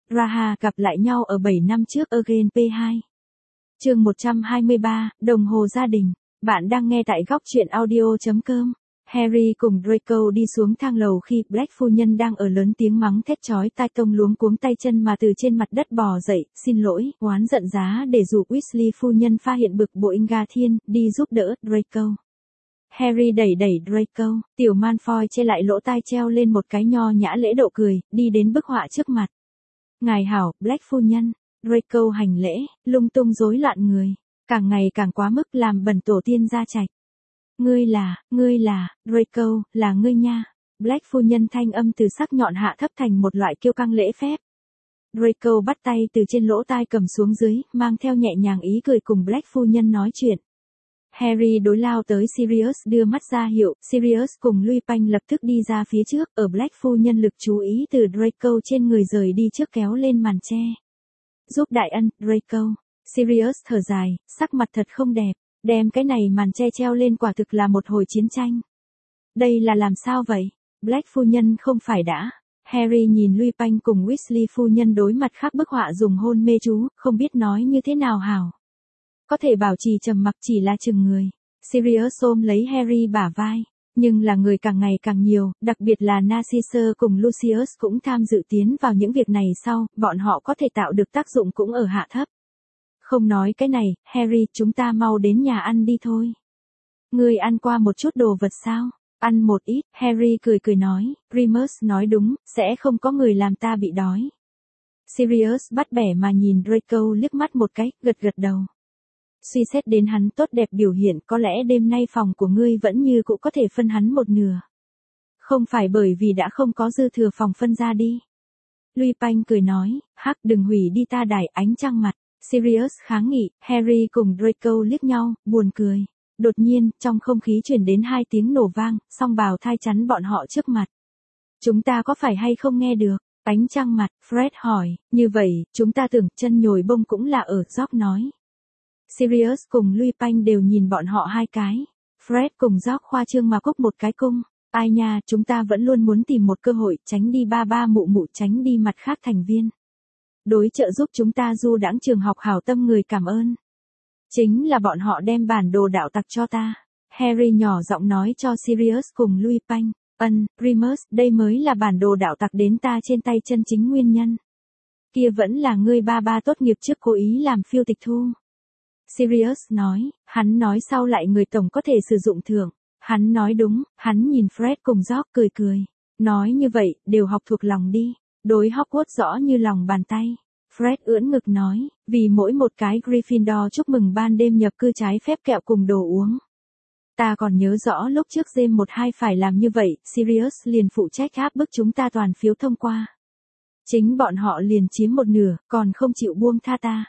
Raha gặp lại nhau ở 7 năm trước Again P2. Chương 123, đồng hồ gia đình. Bạn đang nghe tại góc truyện audio.com. Harry cùng Draco đi xuống thang lầu khi Black phu nhân đang ở lớn tiếng mắng thét chói tai, tông luống cuống tay chân mà từ trên mặt đất bò dậy, xin lỗi, oán giận giá để dụ Weasley phu nhân pha hiện bực bội Garthian, đi giúp đỡ Draco. Harry đẩy Draco, tiểu Malfoy che lại lỗ tai treo lên một cái nho nhã lễ độ cười, đi đến bức họa trước mặt. Ngài hảo, Black phu nhân. Draco hành lễ, lung tung rối loạn người, càng ngày càng quá mức làm bẩn tổ tiên gia trạch. Ngươi là, Draco, là ngươi nha. Black phu nhân thanh âm từ sắc nhọn hạ thấp thành một loại kiêu căng lễ phép. Draco bắt tay từ trên lỗ tai cầm xuống dưới, mang theo nhẹ nhàng ý cười cùng Black phu nhân nói chuyện. Harry đối lao tới Sirius đưa mắt ra hiệu, Sirius cùng Lupin lập tức đi ra phía trước, ở Black phu nhân lực chú ý từ Draco trên người rời đi trước kéo lên màn che. Giúp đại ân, Draco. Sirius thở dài, sắc mặt thật không đẹp, đem cái này màn che treo lên quả thực là một hồi chiến tranh. Đây là làm sao vậy? Black phu nhân không phải đã. Harry nhìn Lupin cùng Weasley phu nhân đối mặt khác bức họa dùng hôn mê chú, không biết nói như thế nào hảo. Có thể bảo trì trầm mặc chỉ là chừng người. Sirius ôm lấy Harry bả vai, nhưng là người càng ngày càng nhiều, đặc biệt là Narcissus cùng Lucius cũng tham dự tiến vào những việc này sau, bọn họ có thể tạo được tác dụng cũng ở hạ thấp. Không nói cái này, Harry, chúng ta mau đến nhà ăn đi thôi. Ngươi ăn qua một chút đồ vật sao? Ăn một ít, Harry cười nói, Remus nói đúng, sẽ không có người làm ta bị đói. Sirius bắt bẻ mà nhìn Draco liếc mắt một cái, gật đầu. Suy xét đến hắn tốt đẹp biểu hiện, có lẽ đêm nay phòng của ngươi vẫn như cũ có thể phân hắn một nửa. Không phải bởi vì đã không có dư thừa phòng phân ra đi. Lupin cười nói, hắc đừng hủy đi ta đài ánh trăng mặt. Sirius kháng nghị, Harry cùng Draco liếc nhau, buồn cười. Đột nhiên, trong không khí truyền đến 2 tiếng nổ vang, song bào thai chắn bọn họ trước mặt. Chúng ta có phải hay không nghe được? Ánh trăng mặt, Fred hỏi, như vậy, chúng ta tưởng chân nhồi bông cũng là ở, George nói. Sirius cùng Lupin đều nhìn bọn họ hai cái. Fred cùng George khoa trương mà cúc một cái cung. Ai nha, chúng ta vẫn luôn muốn tìm một cơ hội, tránh đi ba mụ tránh đi mặt khác thành viên. Đối trợ giúp chúng ta du đãng trường học hảo tâm người cảm ơn. Chính là bọn họ đem bản đồ đạo tặc cho ta. Harry nhỏ giọng nói cho Sirius cùng Lupin. Remus, đây mới là bản đồ đạo tặc đến ta trên tay chân chính nguyên nhân. Kia vẫn là ngươi ba tốt nghiệp trước cố ý làm phiêu tịch thu. Sirius nói, hắn nói sau lại người tổng có thể sử dụng thưởng. Hắn nói đúng, hắn nhìn Fred cùng George cười. Nói như vậy, đều học thuộc lòng đi. Đối Hogwarts rõ như lòng bàn tay. Fred ưỡn ngực nói, vì mỗi một cái Gryffindor chúc mừng ban đêm nhập cư trái phép kẹo cùng đồ uống. Ta còn nhớ rõ lúc trước James 1-2 phải làm như vậy, Sirius liền phụ trách áp bức chúng ta toàn phiếu thông qua. Chính bọn họ liền chiếm một nửa, còn không chịu buông tha ta.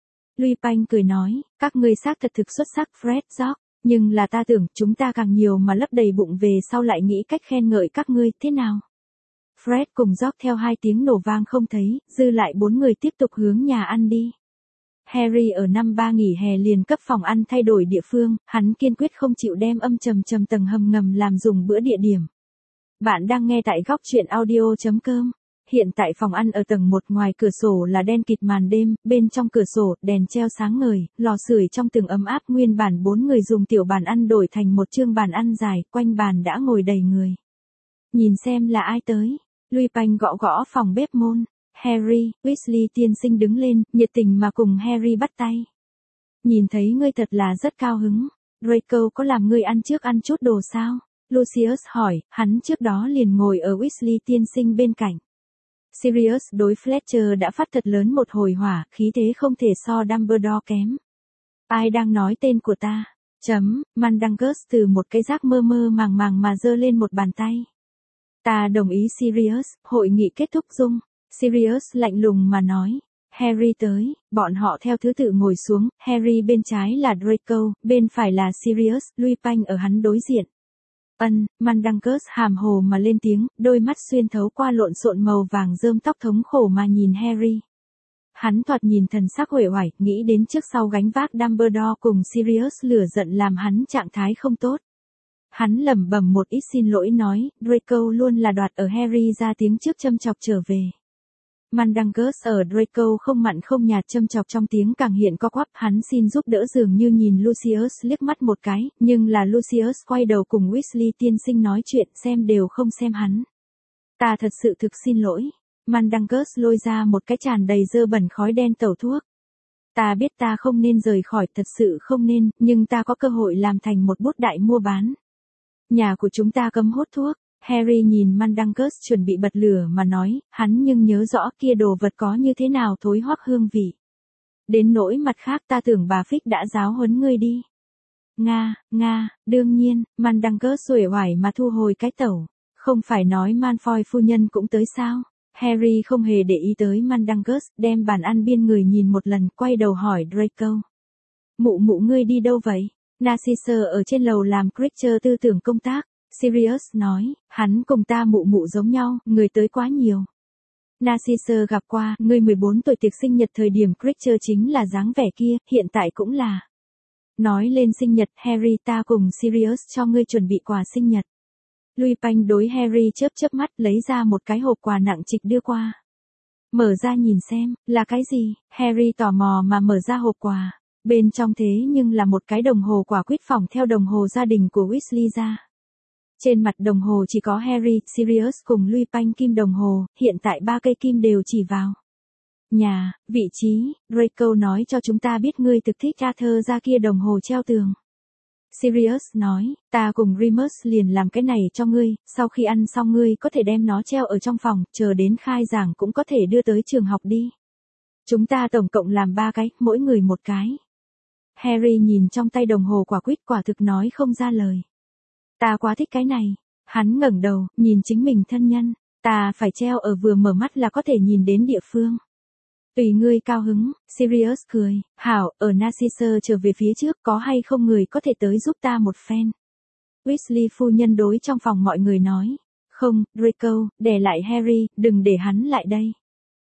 Lupin cười nói, các ngươi xác thật thực xuất sắc Fred, George, nhưng là ta tưởng chúng ta càng nhiều mà lấp đầy bụng về sau lại nghĩ cách khen ngợi các ngươi, thế nào? Fred cùng George theo 2 tiếng nổ vang không thấy, dư lại 4 người tiếp tục hướng nhà ăn đi. Harry ở năm 3 nghỉ hè liền cấp phòng ăn thay đổi địa phương, hắn kiên quyết không chịu đem âm trầm tầng hầm ngầm làm dùng bữa địa điểm. Bạn đang nghe tại góc truyện audio.com. Hiện tại phòng ăn ở tầng 1 ngoài cửa sổ là đen kịt màn đêm, bên trong cửa sổ, đèn treo sáng ngời, lò sưởi trong tường ấm áp, nguyên bản 4 người dùng tiểu bàn ăn đổi thành một chương bàn ăn dài, quanh bàn đã ngồi đầy người. Nhìn xem là ai tới. Lupin gõ phòng bếp môn. Harry, Weasley tiên sinh đứng lên, nhiệt tình mà cùng Harry bắt tay. Nhìn thấy ngươi thật là rất cao hứng. Draco có làm ngươi ăn trước ăn chút đồ sao? Lucius hỏi, hắn trước đó liền ngồi ở Weasley tiên sinh bên cạnh. Sirius đối Fletcher đã phát thật lớn một hồi hỏa, khí thế không thể so Dumbledore kém. Ai đang nói tên của ta? Mandangus từ một cái rác mơ màng mà giơ lên một bàn tay. Ta đồng ý Sirius, hội nghị kết thúc dung. Sirius lạnh lùng mà nói. Harry tới, bọn họ theo thứ tự ngồi xuống, Harry bên trái là Draco, bên phải là Sirius, Lupin ở hắn đối diện. Mandangus hàm hồ mà lên tiếng, đôi mắt xuyên thấu qua lộn xộn màu vàng rơm tóc thống khổ mà nhìn Harry. Hắn thoạt nhìn thần sắc uể oải, nghĩ đến trước sau gánh vác Dumbledore cùng Sirius lửa giận làm hắn trạng thái không tốt. Hắn lẩm bẩm một ít xin lỗi nói, Draco luôn là đoạt ở Harry ra tiếng trước châm chọc trở về. Mandangus ở Draco không mặn không nhạt châm chọc trong tiếng càng hiện co quắp, hắn xin giúp đỡ dường như nhìn Lucius liếc mắt một cái, nhưng là Lucius quay đầu cùng Weasley tiên sinh nói chuyện xem đều không xem hắn. Ta thật sự thực xin lỗi. Mandangus lôi ra một cái tràn đầy dơ bẩn khói đen tẩu thuốc. Ta biết ta không nên rời khỏi, thật sự không nên, nhưng ta có cơ hội làm thành một bút đại mua bán. Nhà của chúng ta cấm hút thuốc. Harry nhìn Mandangus chuẩn bị bật lửa mà nói, hắn nhưng nhớ rõ kia đồ vật có như thế nào thối hoắc hương vị. Đến nỗi mặt khác ta tưởng bà Fig đã giáo huấn ngươi đi. Nga, đương nhiên, Mandangus uể oải mà thu hồi cái tẩu. Không phải nói Malfoy phu nhân cũng tới sao? Harry không hề để ý tới Mandangus, đem bàn ăn biên người nhìn một lần, quay đầu hỏi Draco. Mụ ngươi đi đâu vậy? Narcissa ở trên lầu làm creature tư tưởng công tác. Sirius nói, hắn cùng ta mụ giống nhau, người tới quá nhiều. Narcissa gặp qua, ngươi 14 tuổi tiệc sinh nhật thời điểm creature chính là dáng vẻ kia, hiện tại cũng là. Nói lên sinh nhật, Harry ta cùng Sirius cho ngươi chuẩn bị quà sinh nhật. Lupin đối Harry chớp mắt lấy ra một cái hộp quà nặng trịch đưa qua. Mở ra nhìn xem, là cái gì? Harry tò mò mà mở ra hộp quà. Bên trong thế nhưng là một cái đồng hồ quả quýt phỏng theo đồng hồ gia đình của Weasley ra. Trên mặt đồng hồ chỉ có Harry, Sirius cùng Lupin kim đồng hồ, hiện tại 3 cây kim đều chỉ vào. Nhà, vị trí, Draco nói cho chúng ta biết ngươi thực thích Arthur ra kia đồng hồ treo tường. Sirius nói, ta cùng Remus liền làm cái này cho ngươi, sau khi ăn xong ngươi có thể đem nó treo ở trong phòng, chờ đến khai giảng cũng có thể đưa tới trường học đi. Chúng ta tổng cộng làm 3 cái, mỗi người một cái. Harry nhìn trong tay đồng hồ quả quýt quả thực nói không ra lời. Ta quá thích cái này. Hắn ngẩng đầu, nhìn chính mình thân nhân. Ta phải treo ở vừa mở mắt là có thể nhìn đến địa phương. Tùy ngươi cao hứng, Sirius cười. Hảo, ở Narcissa trở về phía trước có hay không người có thể tới giúp ta một phen. Weasley phu nhân đối trong phòng mọi người nói. Không, Draco, để lại Harry, đừng để hắn lại đây.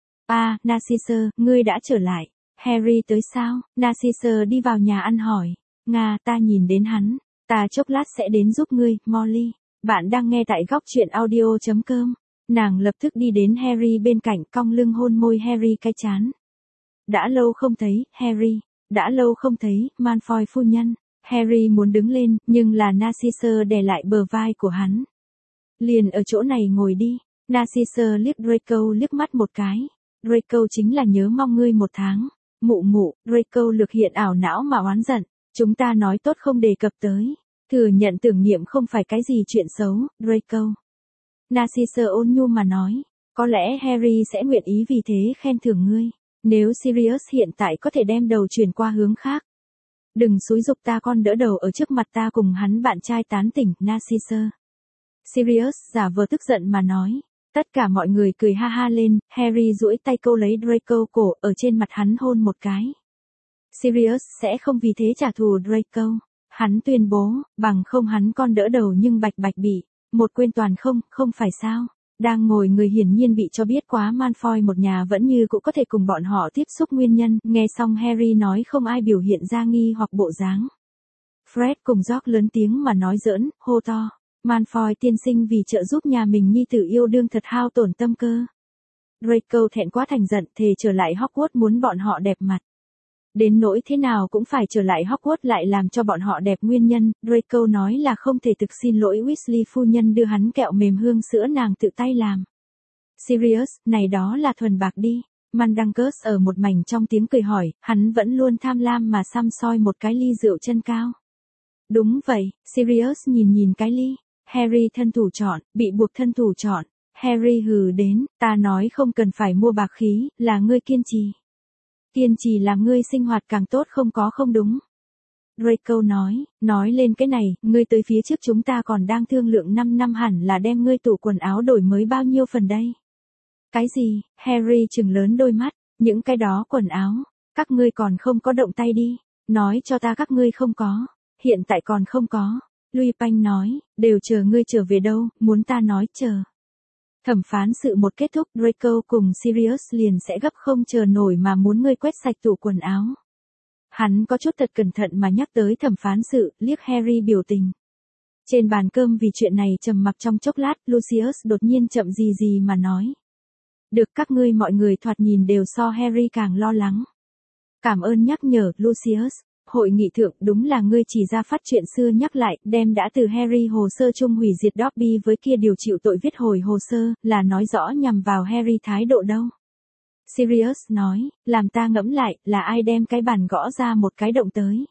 Narcissa, ngươi đã trở lại. Harry tới sao? Narcissa đi vào nhà ăn hỏi. Nga, ta nhìn đến hắn. Ta chốc lát sẽ đến giúp ngươi, Molly. Bạn đang nghe tại góc truyện audio.com. Nàng lập tức đi đến Harry bên cạnh, cong lưng hôn môi Harry cái trán. Đã lâu không thấy, Harry. Đã lâu không thấy, Malfoy phu nhân. Harry muốn đứng lên, nhưng là Narcissa đè lại bờ vai của hắn. Liền ở chỗ này ngồi đi. Narcissa liếc Draco liếc mắt một cái. Draco chính là nhớ mong ngươi 1 tháng. Mụ, Draco lược hiện ảo não mà oán giận. Chúng ta nói tốt không đề cập tới. Thừa nhận tưởng niệm không phải cái gì chuyện xấu, Draco. Narcissa ôn nhu mà nói. Có lẽ Harry sẽ nguyện ý vì thế khen thưởng ngươi. Nếu Sirius hiện tại có thể đem đầu chuyển qua hướng khác. Đừng xúi giục ta con đỡ đầu ở trước mặt ta cùng hắn bạn trai tán tỉnh, Narcissa. Sirius giả vờ tức giận mà nói. Tất cả mọi người cười ha ha lên, Harry duỗi tay câu lấy Draco cổ ở trên mặt hắn hôn một cái. Sirius sẽ không vì thế trả thù Draco. Hắn tuyên bố, bằng không hắn con đỡ đầu nhưng bạch bị. Một quên toàn không phải sao. Đang ngồi người hiển nhiên bị cho biết quá Malfoy một nhà vẫn như cũng có thể cùng bọn họ tiếp xúc nguyên nhân. Nghe xong Harry nói không ai biểu hiện ra nghi hoặc bộ dáng. Fred cùng George lớn tiếng mà nói giỡn, hô to. Malfoy tiên sinh vì trợ giúp nhà mình nhi tử yêu đương thật hao tổn tâm cơ. Draco thẹn quá thành giận thề trở lại Hogwarts muốn bọn họ đẹp mặt. Đến nỗi thế nào cũng phải trở lại Hogwarts lại làm cho bọn họ đẹp nguyên nhân, Draco nói là không thể thực xin lỗi Weasley phu nhân đưa hắn kẹo mềm hương sữa nàng tự tay làm. Sirius, này đó là thuần bạc đi. Mandangus ở một mảnh trong tiếng cười hỏi, hắn vẫn luôn tham lam mà xăm soi một cái ly rượu chân cao. Đúng vậy, Sirius nhìn cái ly. Harry thân thủ chọn, bị buộc thân thủ chọn. Harry hừ đến, ta nói không cần phải mua bạc khí, là ngươi kiên trì. Kiên trì làm ngươi sinh hoạt càng tốt không đúng. Draco nói lên cái này, ngươi tới phía trước chúng ta còn đang thương lượng 5 năm hẳn là đem ngươi tủ quần áo đổi mới bao nhiêu phần đây. Cái gì? Harry trừng lớn đôi mắt, những cái đó quần áo, các ngươi còn không có động tay đi, nói cho ta các ngươi không có, hiện tại còn không có. Lupin nói, đều chờ ngươi trở về đâu, muốn ta nói chờ. Thẩm phán sự một kết thúc, Draco cùng Sirius liền sẽ gấp không chờ nổi mà muốn ngươi quét sạch tủ quần áo. Hắn có chút thật cẩn thận mà nhắc tới thẩm phán sự, liếc Harry biểu tình. Trên bàn cơm vì chuyện này trầm mặc trong chốc lát, Lucius đột nhiên chậm gì mà nói. Được, các ngươi mọi người thoạt nhìn đều so Harry càng lo lắng. Cảm ơn nhắc nhở, Lucius. Hội nghị thượng đúng là ngươi chỉ ra phát chuyện xưa nhắc lại, đem đã từ Harry hồ sơ chung hủy diệt Dobby với kia điều chịu tội viết hồi hồ sơ, là nói rõ nhằm vào Harry thái độ đâu. Sirius nói, làm ta ngẫm lại, là ai đem cái bàn gõ ra một cái động tới.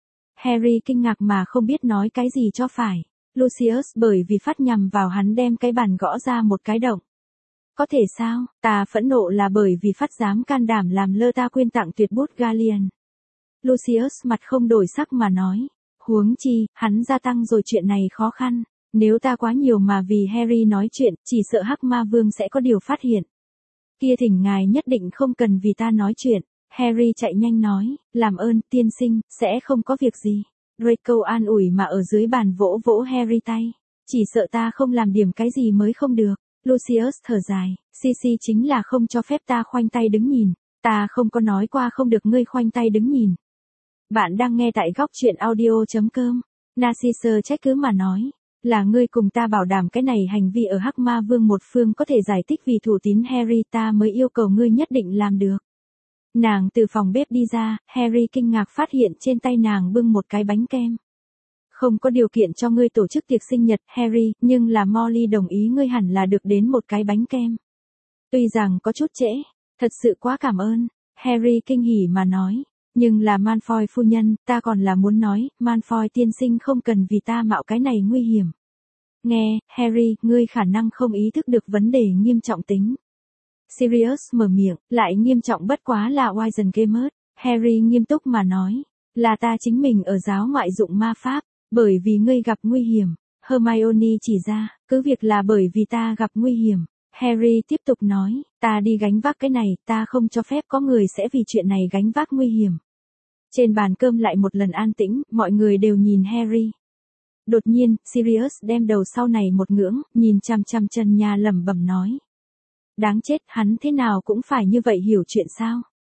Harry kinh ngạc mà không biết nói cái gì cho phải. Lucius bởi vì phát nhằm vào hắn đem cái bàn gõ ra một cái động. Có thể sao, ta phẫn nộ là bởi vì phát dám can đảm làm lơ ta quyên tặng tuyệt bút Gallian. Lucius mặt không đổi sắc mà nói, huống chi, hắn gia tăng rồi chuyện này khó khăn. Nếu ta quá nhiều mà vì Harry nói chuyện, chỉ sợ Hắc Ma Vương sẽ có điều phát hiện. Kia thỉnh ngài nhất định không cần vì ta nói chuyện. Harry chạy nhanh nói, làm ơn, tiên sinh, sẽ không có việc gì. Draco an ủi mà ở dưới bàn vỗ vỗ Harry tay. Chỉ sợ ta không làm điểm cái gì mới không được. Lucius thở dài, Sisi chính là không cho phép ta khoanh tay đứng nhìn. Ta không có nói qua không được ngươi khoanh tay đứng nhìn. Bạn đang nghe tại góc truyện audio.com. Narcisse trách cứ mà nói, là ngươi cùng ta bảo đảm cái này hành vi ở Hắc Ma Vương một phương có thể giải thích vì thủ tín Harry, ta mới yêu cầu ngươi nhất định làm được. Nàng từ phòng bếp đi ra, Harry kinh ngạc phát hiện trên tay nàng bưng một cái bánh kem. Không có điều kiện cho ngươi tổ chức tiệc sinh nhật, Harry, nhưng là Molly đồng ý ngươi hẳn là được đến một cái bánh kem. Tuy rằng có chút trễ, thật sự quá cảm ơn, Harry kinh hỉ mà nói. Nhưng là Malfoy phu nhân, ta còn là muốn nói, Malfoy tiên sinh không cần vì ta mạo cái này nguy hiểm. Nghe, Harry, ngươi khả năng không ý thức được vấn đề nghiêm trọng tính. Sirius mở miệng, lại nghiêm trọng bất quá là Wizengamot. Harry nghiêm túc mà nói, là ta chính mình ở giáo ngoại dụng ma pháp, bởi vì ngươi gặp nguy hiểm. Hermione chỉ ra, cứ việc là bởi vì ta gặp nguy hiểm. Harry tiếp tục nói, ta đi gánh vác cái này, ta không cho phép có người sẽ vì chuyện này gánh vác nguy hiểm. Trên bàn cơm lại một lần an tĩnh, mọi người đều nhìn Harry. Đột nhiên, Sirius đem đầu sau này một ngưỡng, nhìn chằm chằm trần nhà lẩm bẩm nói. Đáng chết, hắn thế nào cũng phải như vậy hiểu chuyện sao?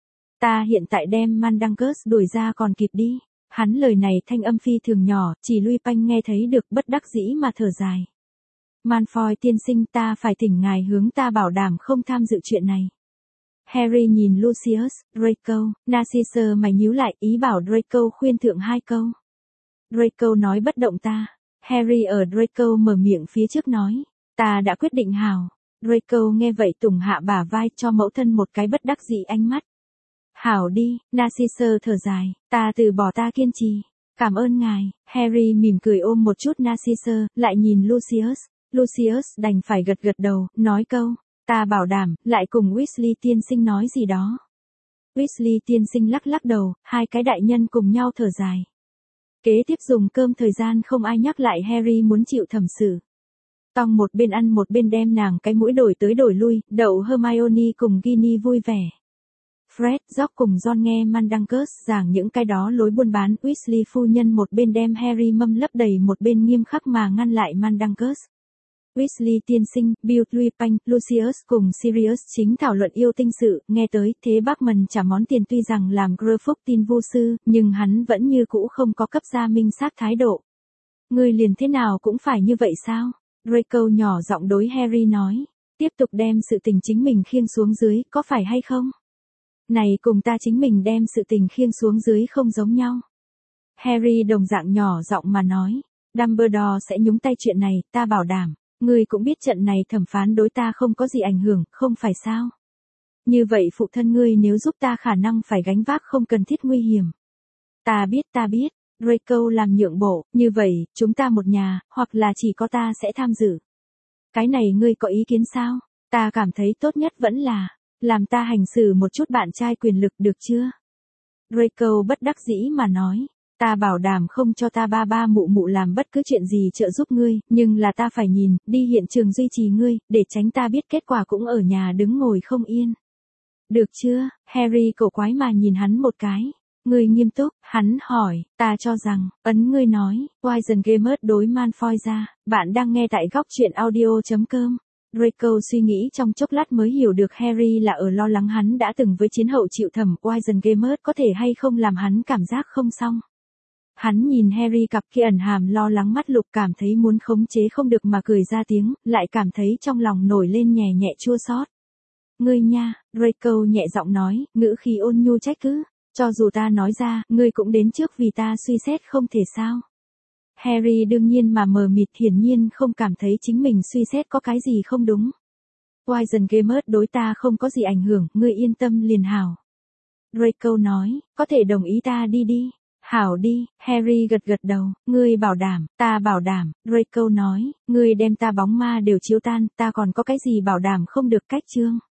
Ta hiện tại đem Mandungus đuổi ra còn kịp đi. Hắn lời này thanh âm phi thường nhỏ, chỉ Lupin nghe thấy được bất đắc dĩ mà thở dài. Malfoy tiên sinh, ta phải thỉnh ngài hướng ta bảo đảm không tham dự chuyện này. Harry nhìn Lucius, Draco, Narcisse mày nhíu lại, ý bảo Draco khuyên thượng 2 câu. Draco nói bất động ta. Harry ở Draco mở miệng phía trước nói, ta đã quyết định hảo. Draco nghe vậy tùng hạ bả vai cho mẫu thân một cái bất đắc dĩ ánh mắt. Hảo đi, Narcisse thở dài, ta từ bỏ, ta kiên trì. Cảm ơn ngài. Harry mỉm cười ôm một chút Narcisse, lại nhìn Lucius. Lucius đành phải gật gật đầu, nói câu, ta bảo đảm, lại cùng Weasley tiên sinh nói gì đó. Weasley tiên sinh lắc lắc đầu, hai cái đại nhân cùng nhau thở dài. Kế tiếp dùng cơm thời gian không ai nhắc lại Harry muốn chịu thẩm xử. Tom một bên ăn một bên đem nàng cái mũi đổi tới đổi lui, đậu Hermione cùng Ginny vui vẻ. Fred, George cùng Ron nghe Mandungus giảng những cái đó lối buôn bán, Weasley phu nhân một bên đem Harry mâm lấp đầy một bên nghiêm khắc mà ngăn lại Mandungus. Weasley tiên sinh, Bill, Lupin, Lucius cùng Sirius chính thảo luận yêu tinh sự, nghe tới thế Bachman trả món tiền, tuy rằng làm Greyford tin vu sư, nhưng hắn vẫn như cũ không có cấp ra minh xác thái độ. Ngươi liền thế nào cũng phải như vậy sao? Draco nhỏ giọng đối Harry nói, tiếp tục đem sự tình chính mình khiêng xuống dưới, có phải hay không? Này cùng ta chính mình đem sự tình khiêng xuống dưới không giống nhau. Harry đồng dạng nhỏ giọng mà nói, Dumbledore sẽ nhúng tay chuyện này, ta bảo đảm. Ngươi cũng biết trận này thẩm phán đối ta không có gì ảnh hưởng, không phải sao? Như vậy phụ thân ngươi nếu giúp ta khả năng phải gánh vác không cần thiết nguy hiểm. Ta biết, Draco làm nhượng bộ, như vậy, chúng ta một nhà, hoặc là chỉ có ta sẽ tham dự. Cái này ngươi có ý kiến sao? Ta cảm thấy tốt nhất vẫn là, làm ta hành xử một chút bạn trai quyền lực được chưa? Draco bất đắc dĩ mà nói. Ta bảo đảm không cho ta ba mụ mụ làm bất cứ chuyện gì trợ giúp ngươi, nhưng là ta phải nhìn, đi hiện trường duy trì ngươi, để tránh ta biết kết quả cũng ở nhà đứng ngồi không yên. Được chưa? Harry cổ quái mà nhìn hắn một cái. Ngươi nghiêm túc, hắn hỏi, ta cho rằng, ấn ngươi nói, Wizengamot đối Malfoy ra, bạn đang nghe tại góc truyện audio.com. Draco suy nghĩ trong chốc lát mới hiểu được Harry là ở lo lắng hắn đã từng với chiến hậu chịu thẩm Wizengamot có thể hay không làm hắn cảm giác không xong. Hắn nhìn Harry cặp kia ẩn hàm lo lắng mắt lục, cảm thấy muốn khống chế không được mà cười ra tiếng, lại cảm thấy trong lòng nổi lên nhẹ nhẹ chua xót. Ngươi nha, Draco nhẹ giọng nói, ngữ khí ôn nhu trách cứ. Cho dù ta nói ra, ngươi cũng đến trước vì ta suy xét không thể sao. Harry đương nhiên mà mờ mịt, hiển nhiên không cảm thấy chính mình suy xét có cái gì không đúng. Poison Gamers đối ta không có gì ảnh hưởng, ngươi yên tâm liền hảo. Draco nói, có thể đồng ý ta đi đi. Hảo đi, Harry gật gật đầu, ngươi bảo đảm, ta bảo đảm, Draco nói, ngươi đem ta bóng ma đều chiếu tan, ta còn có cái gì bảo đảm không được cách chương.